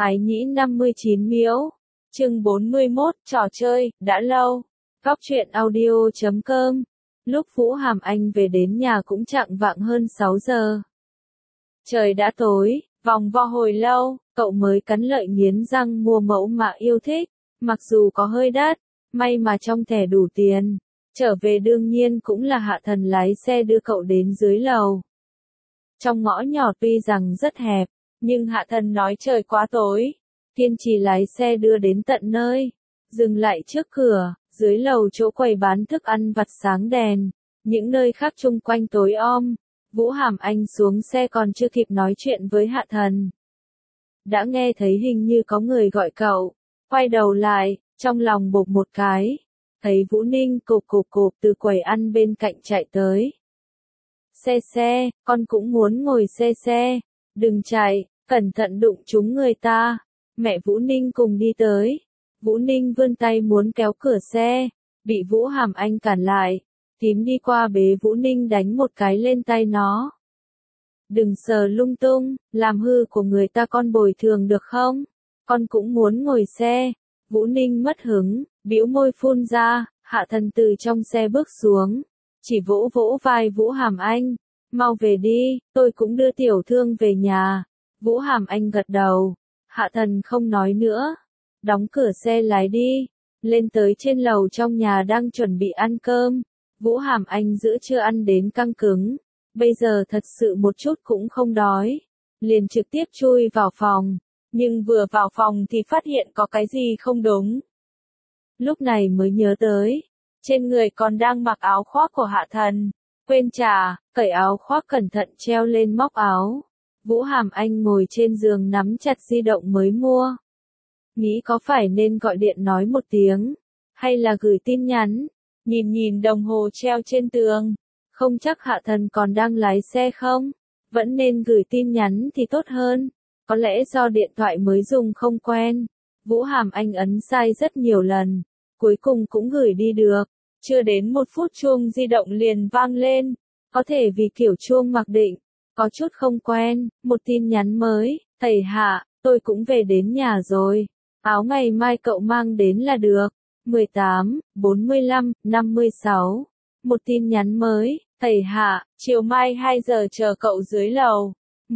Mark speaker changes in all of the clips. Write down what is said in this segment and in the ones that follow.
Speaker 1: Ái nhĩ 59 miễu. Chương 41, trò chơi, đã lâu. Góc truyện audio.com. Lúc Vũ Hàm Anh về đến nhà cũng chạng vạng hơn 6 giờ. Trời đã tối, vòng vo hồi lâu, cậu mới cắn lợi nghiến răng mua mẫu mà yêu thích, mặc dù có hơi đắt, may mà trong thẻ đủ tiền. Trở về đương nhiên cũng là Hạ Thần lái xe đưa cậu đến dưới lầu. Trong ngõ nhỏ tuy rằng rất hẹp, nhưng Hạ Thần nói trời quá tối, kiên trì lái xe đưa đến tận nơi, dừng lại trước cửa, dưới lầu chỗ quầy bán thức ăn vặt sáng đèn, những nơi khác chung quanh tối om. Vũ Hàm Anh xuống xe còn chưa kịp nói chuyện với Hạ Thần, đã nghe thấy hình như có người gọi cậu, quay đầu lại, trong lòng bộp một cái, thấy Vũ Ninh cộp từ quầy ăn bên cạnh chạy tới. Xe, con cũng muốn ngồi xe, đừng chạy, cẩn thận đụng trúng người ta. Mẹ Vũ Ninh cùng đi tới. Vũ Ninh vươn tay muốn kéo cửa xe, bị Vũ Hàm Anh cản lại. Tím đi qua bế Vũ Ninh đánh một cái lên tay nó. Đừng sờ lung tung, làm hư của người ta con bồi thường được không? Con cũng muốn ngồi xe. Vũ Ninh mất hứng, bĩu môi phun ra. Hạ Thần từ trong xe bước xuống, chỉ vỗ vỗ vai Vũ Hàm Anh. Mau về đi, tôi cũng đưa tiểu thương về nhà. Vũ Hàm Anh gật đầu. Hạ Thần không nói nữa. Đóng cửa xe lái đi. Lên tới trên lầu trong nhà đang chuẩn bị ăn cơm. Vũ Hàm Anh giữa trưa ăn đến căng cứng. Bây giờ thật sự một chút cũng không đói. Liền trực tiếp chui vào phòng. Nhưng vừa vào phòng thì phát hiện có cái gì không đúng. Lúc này mới nhớ tới. Trên người còn đang mặc áo khoác của Hạ Thần. Quên trả, cởi áo khoác cẩn thận treo lên móc áo. Vũ Hàm Anh ngồi trên giường nắm chặt di động mới mua. Nghĩ có phải nên gọi điện nói một tiếng, hay là gửi tin nhắn. Nhìn đồng hồ treo trên tường, không chắc Hạ Thần còn đang lái xe không. Vẫn nên gửi tin nhắn thì tốt hơn. Có lẽ do điện thoại mới dùng không quen. Vũ Hàm Anh ấn sai rất nhiều lần, cuối cùng cũng gửi đi được. Chưa đến 1 phút chuông di động liền vang lên. Có thể vì kiểu chuông mặc định, có chút không quen. Một tin nhắn mới. Thầy Hạ, tôi cũng về đến nhà rồi. Áo ngày mai cậu mang đến là được. 18/45/56. Một tin nhắn mới. Thầy Hạ, chiều mai 2 giờ chờ cậu dưới lầu.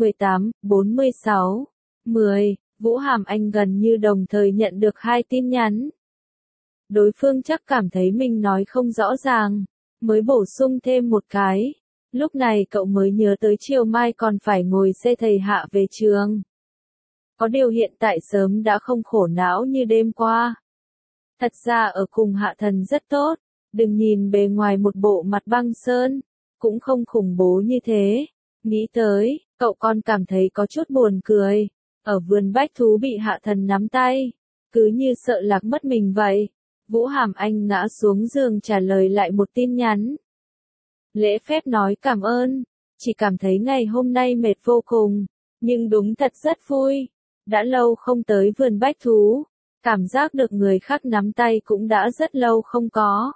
Speaker 1: 18/46/10. Vũ Hàm Anh gần như đồng thời nhận được 2 tin nhắn. Đối phương chắc cảm thấy mình nói không rõ ràng, mới bổ sung thêm một cái. Lúc này cậu mới nhớ tới chiều mai còn phải ngồi xe thầy Hạ về trường. Có điều hiện tại sớm đã không khổ não như đêm qua. Thật ra ở cùng Hạ Thần rất tốt, đừng nhìn bề ngoài một bộ mặt băng sơn, cũng không khủng bố như thế. Nghĩ tới, cậu còn cảm thấy có chút buồn cười. Ở vườn bách thú bị Hạ Thần nắm tay, cứ như sợ lạc mất mình vậy. Vũ Hàm Anh ngã xuống giường trả lời lại một tin nhắn. Lễ phép nói cảm ơn, chỉ cảm thấy ngày hôm nay mệt vô cùng, nhưng đúng thật rất vui. Đã lâu không tới vườn bách thú, cảm giác được người khác nắm tay cũng đã rất lâu không có.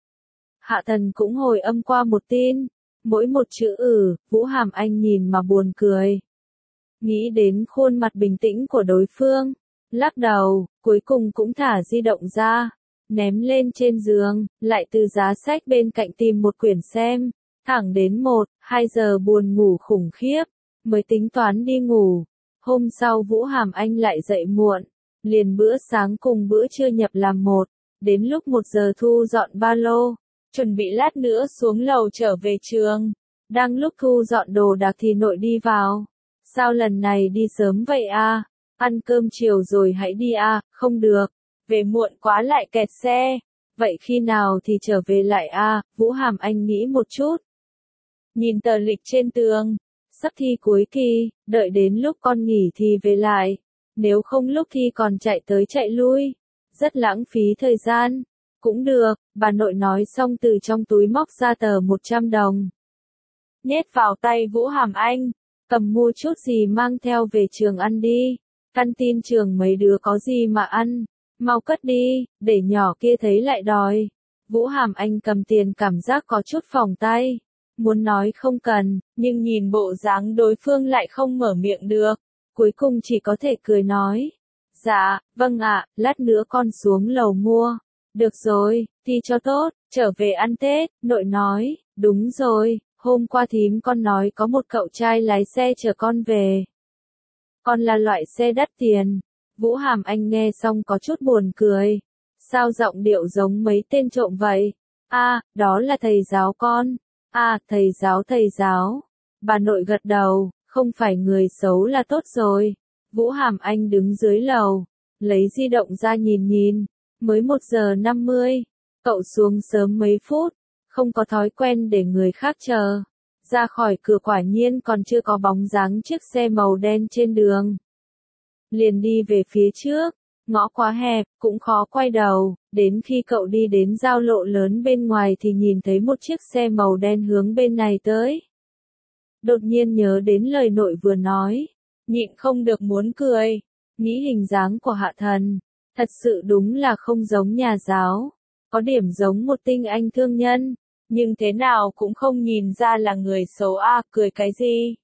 Speaker 1: Hạ Thần cũng hồi âm qua một tin, mỗi một chữ Vũ Hàm Anh nhìn mà buồn cười. Nghĩ đến khuôn mặt bình tĩnh của đối phương, lắc đầu, cuối cùng cũng thả di động ra. Ném lên trên giường, lại từ giá sách bên cạnh tìm một quyển xem, thẳng đến 1-2 giờ buồn ngủ khủng khiếp, mới tính toán đi ngủ. Hôm sau Vũ Hàm Anh lại dậy muộn, liền bữa sáng cùng bữa trưa nhập làm một, đến lúc 1 giờ thu dọn ba lô, chuẩn bị lát nữa xuống lầu trở về trường. Đang lúc thu dọn đồ đạc thì nội đi vào. Sao lần này đi sớm vậy à? Ăn cơm chiều rồi hãy đi à? Không được. Về muộn quá lại kẹt xe. Vậy khi nào thì trở về lại à? Vũ Hàm Anh nghĩ một chút. Nhìn tờ lịch trên tường. Sắp thi cuối kỳ, đợi đến lúc con nghỉ thì về lại. Nếu không lúc thi còn chạy tới chạy lui. Rất lãng phí thời gian. Cũng được, bà nội nói xong từ trong túi móc ra tờ 100 đồng. Nhét vào tay Vũ Hàm Anh. Cầm mua chút gì mang theo về trường ăn đi. Căn tin trường mấy đứa có gì mà ăn. Mau cất đi, để nhỏ kia thấy lại đòi. Vũ Hàm Anh cầm tiền cảm giác có chút phỏng tay. Muốn nói không cần, nhưng nhìn bộ dáng đối phương lại không mở miệng được. Cuối cùng chỉ có thể cười nói. Dạ, vâng ạ, lát nữa con xuống lầu mua. Được rồi, thì cho tốt, trở về ăn Tết, nội nói, đúng rồi, hôm qua thím con nói có một cậu trai lái xe chở con về. Con là loại xe đắt tiền. Vũ Hàm Anh nghe xong có chút buồn cười. Sao giọng điệu giống mấy tên trộm vậy? À, đó là thầy giáo con. À, thầy giáo. Bà nội gật đầu, không phải người xấu là tốt rồi. Vũ Hàm Anh đứng dưới lầu, lấy di động ra nhìn nhìn. Mới 1:50. Cậu xuống sớm mấy phút, không có thói quen để người khác chờ. Ra khỏi cửa quả nhiên còn chưa có bóng dáng chiếc xe màu đen trên đường. Liền đi về phía trước, ngõ quá hẹp, cũng khó quay đầu, đến khi cậu đi đến giao lộ lớn bên ngoài thì nhìn thấy một chiếc xe màu đen hướng bên này tới. Đột nhiên nhớ đến lời nội vừa nói, nhịn không được muốn cười, nghĩ hình dáng của Hạ Thần, thật sự đúng là không giống nhà giáo, có điểm giống một tinh anh thương nhân, nhưng thế nào cũng không nhìn ra là người xấu a, cười cái gì.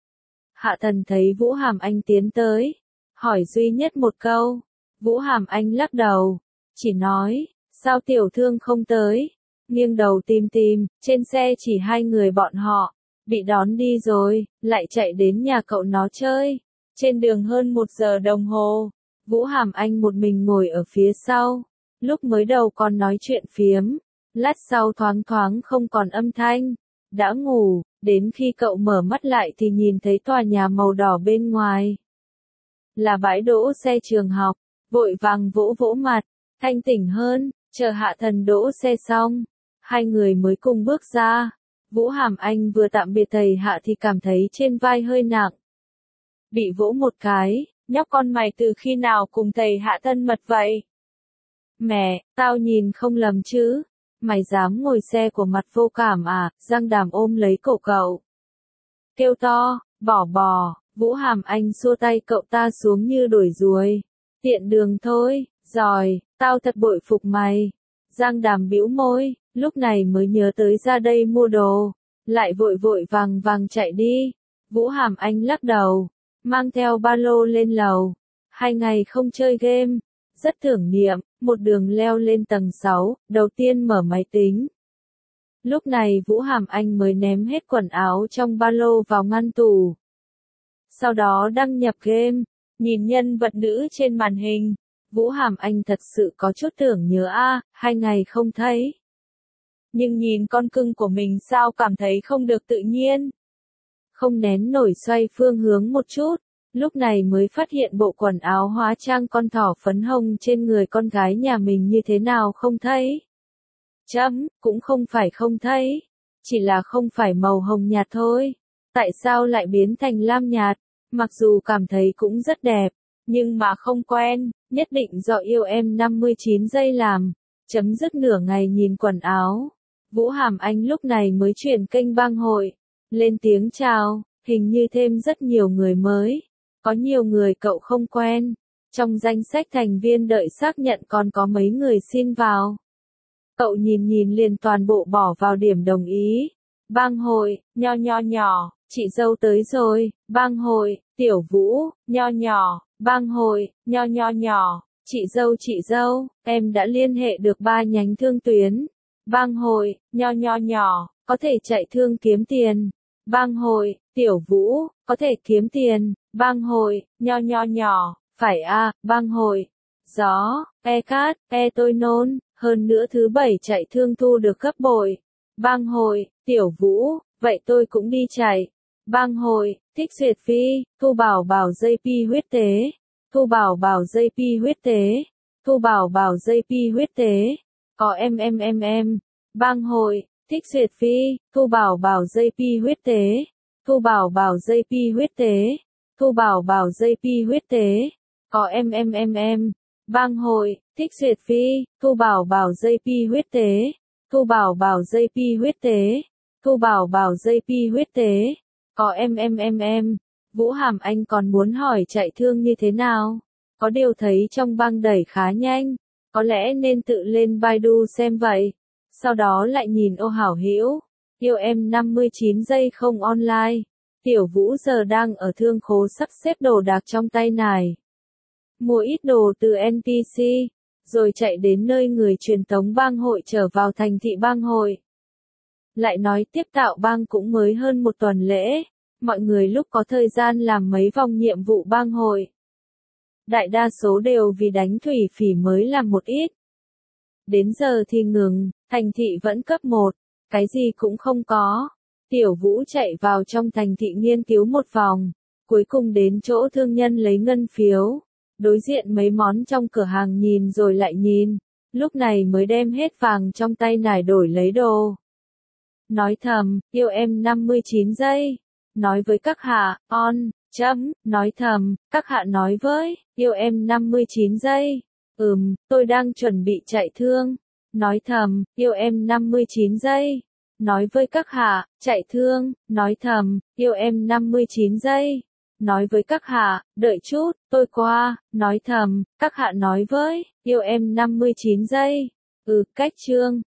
Speaker 1: Hạ Thần thấy Vũ Hàm Anh tiến tới, hỏi duy nhất một câu, Vũ Hàm Anh lắc đầu, chỉ nói, sao tiểu thương không tới, nghiêng đầu tìm tìm, trên xe chỉ hai người bọn họ, bị đón đi rồi, lại chạy đến nhà cậu nó chơi, trên đường hơn 1 giờ đồng hồ, Vũ Hàm Anh một mình ngồi ở phía sau, lúc mới đầu còn nói chuyện phiếm, lát sau thoáng thoáng không còn âm thanh, đã ngủ, đến khi cậu mở mắt lại thì nhìn thấy tòa nhà màu đỏ bên ngoài. Là bãi đỗ xe trường học, vội vàng vỗ vỗ mặt, thanh tỉnh hơn, chờ Hạ Thần đỗ xe xong, hai người mới cùng bước ra. Vũ Hàm Anh vừa tạm biệt thầy Hạ thì cảm thấy trên vai hơi nặng. Bị vỗ một cái, nhóc con mày từ khi nào cùng thầy Hạ thân mật vậy? Mẹ, tao nhìn không lầm chứ? Mày dám ngồi xe của Mặt Vô Cảm à? Giang Đàm ôm lấy cổ cậu. Kêu to, bỏ. Vũ Hàm Anh xua tay cậu ta xuống như đuổi ruồi. Tiện đường thôi, giỏi, tao thật bội phục mày. Giang Đàm bĩu môi, lúc này mới nhớ tới ra đây mua đồ. Lại vội vội vàng chạy đi. Vũ Hàm Anh lắc đầu, mang theo ba lô lên lầu. 2 ngày không chơi game. Rất tưởng niệm, một đường leo lên tầng 6, đầu tiên mở máy tính. Lúc này Vũ Hàm Anh mới ném hết quần áo trong ba lô vào ngăn tủ. Sau đó đăng nhập game, nhìn nhân vật nữ trên màn hình. Vũ Hàm Anh thật sự có chút tưởng nhớ 2 ngày không thấy. Nhưng nhìn con cưng của mình sao cảm thấy không được tự nhiên. Không nén nổi xoay phương hướng một chút, lúc này mới phát hiện bộ quần áo hóa trang con thỏ phấn hồng trên người con gái nhà mình như thế nào không thấy. Cũng không phải không thấy, chỉ là không phải màu hồng nhạt thôi. Tại sao lại biến thành lam nhạt? Mặc dù cảm thấy cũng rất đẹp, nhưng mà không quen, nhất định do yêu em 59 giây làm. Chấm dứt nửa ngày nhìn quần áo. Vũ Hàm Anh lúc này mới chuyển kênh bang hội. Lên tiếng chào, hình như thêm rất nhiều người mới. Có nhiều người cậu không quen. Trong danh sách thành viên đợi xác nhận còn có mấy người xin vào. Cậu nhìn liền toàn bộ bỏ vào điểm đồng ý. Bang hội, nhỏ, chị dâu tới rồi. Bang hội, Tiểu Vũ, nhỏ, bang hội, nhỏ, chị dâu, em đã liên hệ được 3 nhánh thương tuyến. Bang hội, nhỏ, có thể chạy thương kiếm tiền. Bang hội, Tiểu Vũ, có thể kiếm tiền. Bang hội, nhỏ, phải bang hội. Gió, cát, tôi nôn, hơn nữa thứ 7 chạy thương thu được gấp bội. Bang hội, Tiểu Vũ, vậy tôi cũng đi chạy. Bang hội, Thích Duyệt Phi, Thu Bảo Bảo JP huyết tế. Thu Bảo Bảo JP huyết tế. Thu Bảo Bảo JP huyết tế. Có em. Bang hội, Thích Duyệt Phi, Thu Bảo Bảo JP huyết tế. Thu Bảo Bảo JP huyết tế. Thu Bảo Bảo JP huyết tế. Có em. Bang hội, Thích Duyệt Phi, Thu Bảo Bảo JP huyết tế. Thu Bảo Bảo JP huyết tế. Thu Bảo Bảo JP huyết tế. Có em. Vũ Hàm Anh còn muốn hỏi chạy thương như thế nào? Có điều thấy trong băng đẩy khá nhanh. Có lẽ nên tự lên Baidu xem vậy. Sau đó lại nhìn ô hảo hữu. Yêu em 59 giây không online. Tiểu Vũ giờ đang ở thương khố sắp xếp đồ đạc trong tay này. mua ít đồ từ NPC, rồi chạy đến nơi người truyền tống bang hội trở vào thành thị bang hội. Lại nói tiếp tạo bang cũng mới hơn một tuần lễ, mọi người lúc có thời gian làm mấy vòng nhiệm vụ bang hội. Đại đa số đều vì đánh thủy phỉ mới làm một ít. Đến giờ thì ngừng, thành thị vẫn cấp 1, cái gì cũng không có. Tiểu Vũ chạy vào trong thành thị nghiên cứu một vòng, cuối cùng đến chỗ thương nhân lấy ngân phiếu. Đối diện mấy món trong cửa hàng nhìn rồi lại nhìn, lúc này mới đem hết vàng trong tay nải đổi lấy đồ. Nói thầm, yêu em 59 giây. Nói với các hạ, nói thầm, các hạ nói với, yêu em 59 giây. Tôi đang chuẩn bị chạy thương. Nói thầm, yêu em 59 giây. Nói với các hạ, chạy thương. Nói thầm, yêu em 59 giây. Nói với các hạ, đợi chút, tôi qua. Nói thầm, các hạ nói với, yêu em 59 giây. Cách chương.